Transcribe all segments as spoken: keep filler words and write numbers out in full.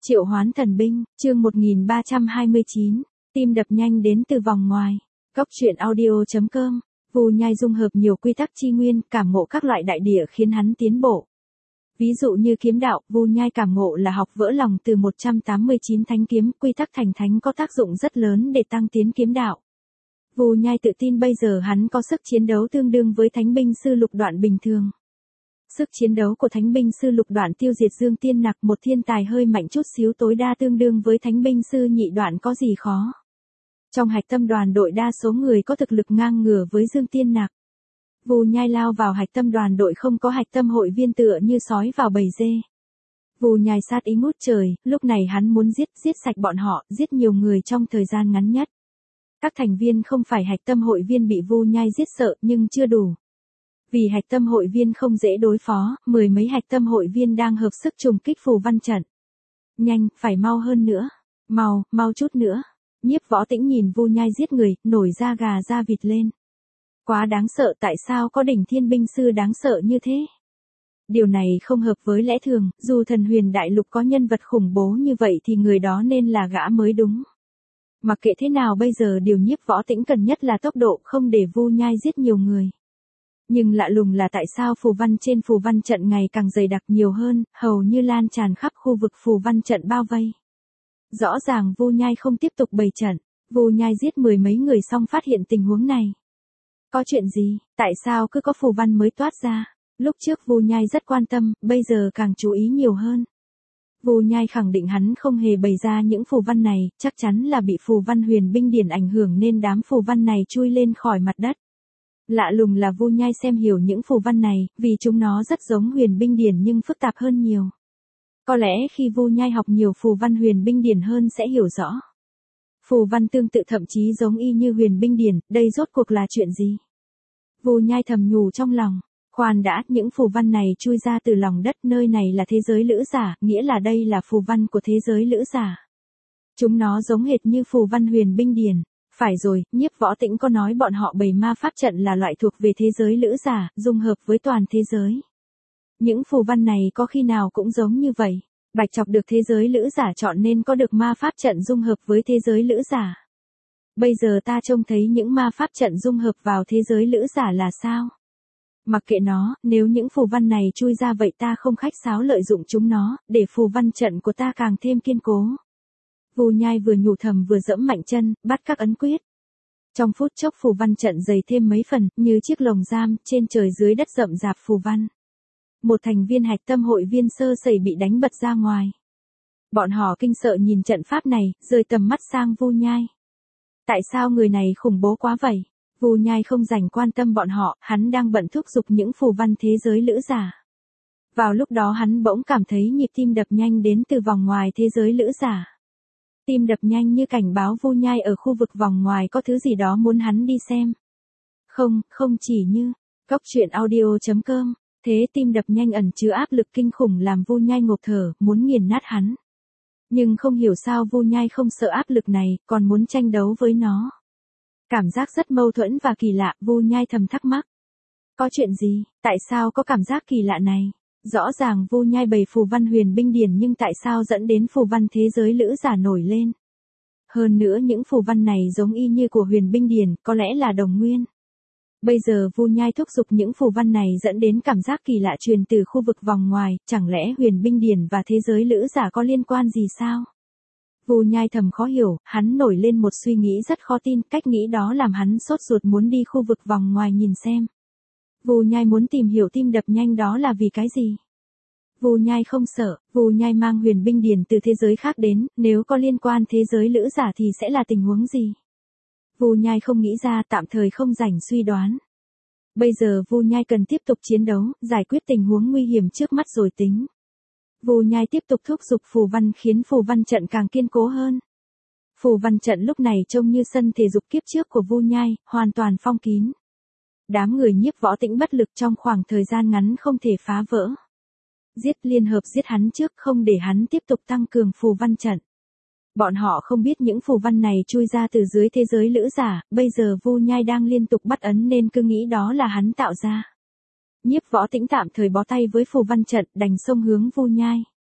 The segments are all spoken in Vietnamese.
Triệu hoán thần binh, chương một nghìn ba trăm hai mươi chín, tim đập nhanh đến từ vòng ngoài. Góc truyện audio chấm com, Vu Nhai dung hợp nhiều quy tắc chi nguyên, cảm ngộ các loại đại địa khiến hắn tiến bộ. Ví dụ như kiếm đạo, Vu Nhai cảm ngộ là học vỡ lòng từ một trăm tám mươi chín thánh kiếm, quy tắc thành thánh có tác dụng rất lớn để tăng tiến kiếm đạo. Vu Nhai tự tin bây giờ hắn có sức chiến đấu tương đương với thánh binh sư lục đoạn bình thường. Sức chiến đấu của thánh binh sư lục đoạn tiêu diệt Dương Tiên Nặc, một thiên tài hơi mạnh chút xíu tối đa tương đương với thánh binh sư nhị đoạn có gì khó. Trong hạch tâm đoàn đội đa số người có thực lực ngang ngửa với Dương Tiên Nặc. Vu Nhai lao vào hạch tâm đoàn đội không có hạch tâm hội viên tựa như sói vào bầy dê. Vu Nhai sát ý ngút trời, lúc này hắn muốn giết, giết sạch bọn họ, giết nhiều người trong thời gian ngắn nhất. Các thành viên không phải hạch tâm hội viên bị Vu Nhai giết sợ nhưng chưa đủ. Vì hạch tâm hội viên không dễ đối phó, mười mấy hạch tâm hội viên đang hợp sức trùng kích phù văn trận. Nhanh, phải mau hơn nữa. Mau, mau chút nữa. Nhiếp Võ Tĩnh nhìn Vu Nhai giết người, nổi da gà da vịt lên. Quá đáng sợ, tại sao có đỉnh thiên binh sư đáng sợ như thế? Điều này không hợp với lẽ thường, dù thần huyền đại lục có nhân vật khủng bố như vậy thì người đó nên là gã mới đúng. Mặc kệ thế nào bây giờ điều Nhiếp Võ Tĩnh cần nhất là tốc độ, không để Vu Nhai giết nhiều người. Nhưng lạ lùng là tại sao phù văn trên phù văn trận ngày càng dày đặc nhiều hơn, hầu như lan tràn khắp khu vực phù văn trận bao vây. Rõ ràng Vu Nhai không tiếp tục bày trận, Vu Nhai giết mười mấy người xong phát hiện tình huống này. Có chuyện gì, tại sao cứ có phù văn mới toát ra? Lúc trước Vu Nhai rất quan tâm, bây giờ càng chú ý nhiều hơn. Vu Nhai khẳng định hắn không hề bày ra những phù văn này, chắc chắn là bị phù văn huyền binh điển ảnh hưởng nên đám phù văn này chui lên khỏi mặt đất. Lạ lùng là Vu Nhai xem hiểu những phù văn này, vì chúng nó rất giống huyền binh điển nhưng phức tạp hơn nhiều. Có lẽ khi Vu Nhai học nhiều phù văn huyền binh điển hơn sẽ hiểu rõ. Phù văn tương tự thậm chí giống y như huyền binh điển, đây rốt cuộc là chuyện gì? Vu Nhai thầm nhủ trong lòng, khoan đã, những phù văn này chui ra từ lòng đất, nơi này là thế giới lữ giả, nghĩa là đây là phù văn của thế giới lữ giả. Chúng nó giống hệt như phù văn huyền binh điển. Phải rồi, Nhiếp Võ Tĩnh có nói bọn họ bày ma pháp trận là loại thuộc về thế giới lữ giả, dung hợp với toàn thế giới. Những phù văn này có khi nào cũng giống như vậy. Bạch Chọc được thế giới lữ giả chọn nên có được ma pháp trận dung hợp với thế giới lữ giả. Bây giờ ta trông thấy những ma pháp trận dung hợp vào thế giới lữ giả là sao? Mặc kệ nó, nếu những phù văn này chui ra vậy ta không khách sáo lợi dụng chúng nó, để phù văn trận của ta càng thêm kiên cố. Vu Nhai vừa nhủ thầm vừa giẫm mạnh chân, bắt các ấn quyết. Trong phút chốc phù văn trận dày thêm mấy phần, như chiếc lồng giam, trên trời dưới đất rậm rạp phù văn. Một thành viên hạch tâm hội viên sơ sẩy bị đánh bật ra ngoài. Bọn họ kinh sợ nhìn trận pháp này, rời tầm mắt sang Vu Nhai. Tại sao người này khủng bố quá vậy? Vu Nhai không dành quan tâm bọn họ, hắn đang bận thúc giục những phù văn thế giới lữ giả. Vào lúc đó hắn bỗng cảm thấy nhịp tim đập nhanh đến từ vòng ngoài thế giới lữ giả. Tim đập nhanh như cảnh báo Vu Nhai ở khu vực vòng ngoài có thứ gì đó muốn hắn đi xem. Không, không chỉ như, góc truyện audio chấm com, thế tim đập nhanh ẩn chứa áp lực kinh khủng làm Vu Nhai ngộp thở, muốn nghiền nát hắn. Nhưng không hiểu sao Vu Nhai không sợ áp lực này, còn muốn tranh đấu với nó. Cảm giác rất mâu thuẫn và kỳ lạ, Vu Nhai thầm thắc mắc. Có chuyện gì, tại sao có cảm giác kỳ lạ này? Rõ ràng Vu Nhai bày phù văn huyền binh điển nhưng tại sao dẫn đến phù văn thế giới lữ giả nổi lên? Hơn nữa những phù văn này giống y như của huyền binh điển, có lẽ là đồng nguyên. Bây giờ Vu Nhai thúc giục những phù văn này dẫn đến cảm giác kỳ lạ truyền từ khu vực vòng ngoài, chẳng lẽ huyền binh điển và thế giới lữ giả có liên quan gì sao? Vu Nhai thầm khó hiểu, hắn nổi lên một suy nghĩ rất khó tin, cách nghĩ đó làm hắn sốt ruột muốn đi khu vực vòng ngoài nhìn xem. Vu Nhai muốn tìm hiểu tim đập nhanh đó là vì cái gì? Vu Nhai không sợ, Vu Nhai mang huyền binh điển từ thế giới khác đến, nếu có liên quan thế giới lữ giả thì sẽ là tình huống gì? Vu Nhai không nghĩ ra, tạm thời không rảnh suy đoán. Bây giờ Vu Nhai cần tiếp tục chiến đấu, giải quyết tình huống nguy hiểm trước mắt rồi tính. Vu Nhai tiếp tục thúc giục phù văn khiến phù văn trận càng kiên cố hơn. Phù văn trận lúc này trông như sân thể dục kiếp trước của Vu Nhai, hoàn toàn phong kín. Đám người Nhiếp Võ Tĩnh bất lực trong khoảng thời gian ngắn không thể phá vỡ. Giết liên hợp giết hắn trước không để hắn tiếp tục tăng cường phù văn trận. Bọn họ không biết những phù văn này chui ra từ dưới thế giới lữ giả, bây giờ Vu Nhai đang liên tục bắt ấn nên cứ nghĩ đó là hắn tạo ra. Nhiếp Võ Tĩnh tạm thời bó tay với phù văn trận, đành xông hướng Vu Nhai.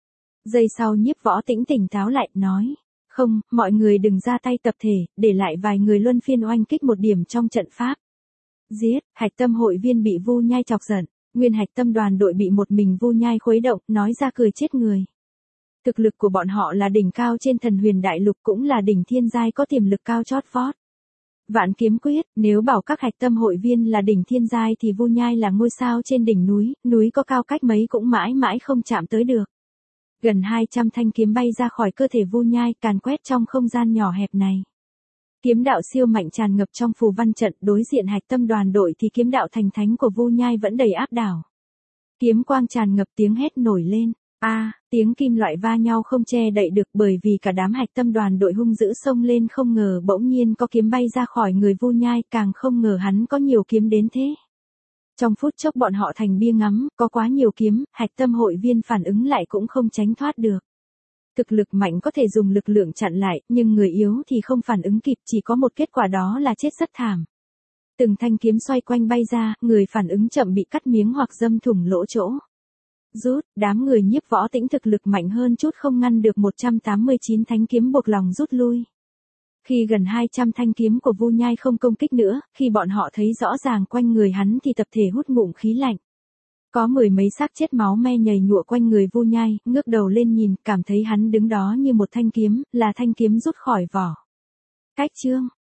Giây sau Nhiếp Võ Tĩnh tỉnh táo lại, nói. Không, mọi người đừng ra tay tập thể, để lại vài người luân phiên oanh kích một điểm trong trận pháp. Giết, Hạch Tâm hội viên bị Vu Nhai chọc giận, nguyên Hạch Tâm đoàn đội bị một mình Vu Nhai khuấy động, nói ra cười chết người. Thực lực của bọn họ là đỉnh cao trên Thần Huyền Đại Lục, cũng là đỉnh thiên giai có tiềm lực cao chót vót. Vạn Kiếm Quyết, nếu bảo các Hạch Tâm hội viên là đỉnh thiên giai thì Vu Nhai là ngôi sao trên đỉnh núi, núi có cao cách mấy cũng mãi mãi không chạm tới được. Gần hai trăm thanh kiếm bay ra khỏi cơ thể Vu Nhai, càn quét trong không gian nhỏ hẹp này. Kiếm đạo siêu mạnh tràn ngập trong phù văn trận, đối diện Hạch Tâm đoàn đội thì kiếm đạo thành thánh của Vu Nhai vẫn đầy áp đảo. Kiếm quang tràn ngập, tiếng hét nổi lên. A, à, tiếng kim loại va nhau không che đậy được, bởi vì cả đám Hạch Tâm đoàn đội hung dữ xông lên, không ngờ bỗng nhiên có kiếm bay ra khỏi người Vu Nhai, càng không ngờ hắn có nhiều kiếm đến thế. Trong phút chốc bọn họ thành bia ngắm, có quá nhiều kiếm, Hạch Tâm hội viên phản ứng lại cũng không tránh thoát được. Thực lực mạnh có thể dùng lực lượng chặn lại, nhưng người yếu thì không phản ứng kịp, chỉ có một kết quả đó là chết rất thảm. Từng thanh kiếm xoay quanh bay ra, người phản ứng chậm bị cắt miếng hoặc đâm thủng lỗ chỗ. Rút, đám người Nhiếp Võ Tĩnh thực lực mạnh hơn chút không ngăn được một trăm tám mươi chín thanh kiếm, buộc lòng rút lui. Khi gần hai trăm thanh kiếm của Vu Nhai không công kích nữa, khi bọn họ thấy rõ ràng quanh người hắn thì tập thể hút ngụm khí lạnh. Có mười mấy xác chết máu me nhầy nhụa quanh người Vu Nhai, ngước đầu lên nhìn, cảm thấy hắn đứng đó như một thanh kiếm, là thanh kiếm rút khỏi vỏ. Cách chương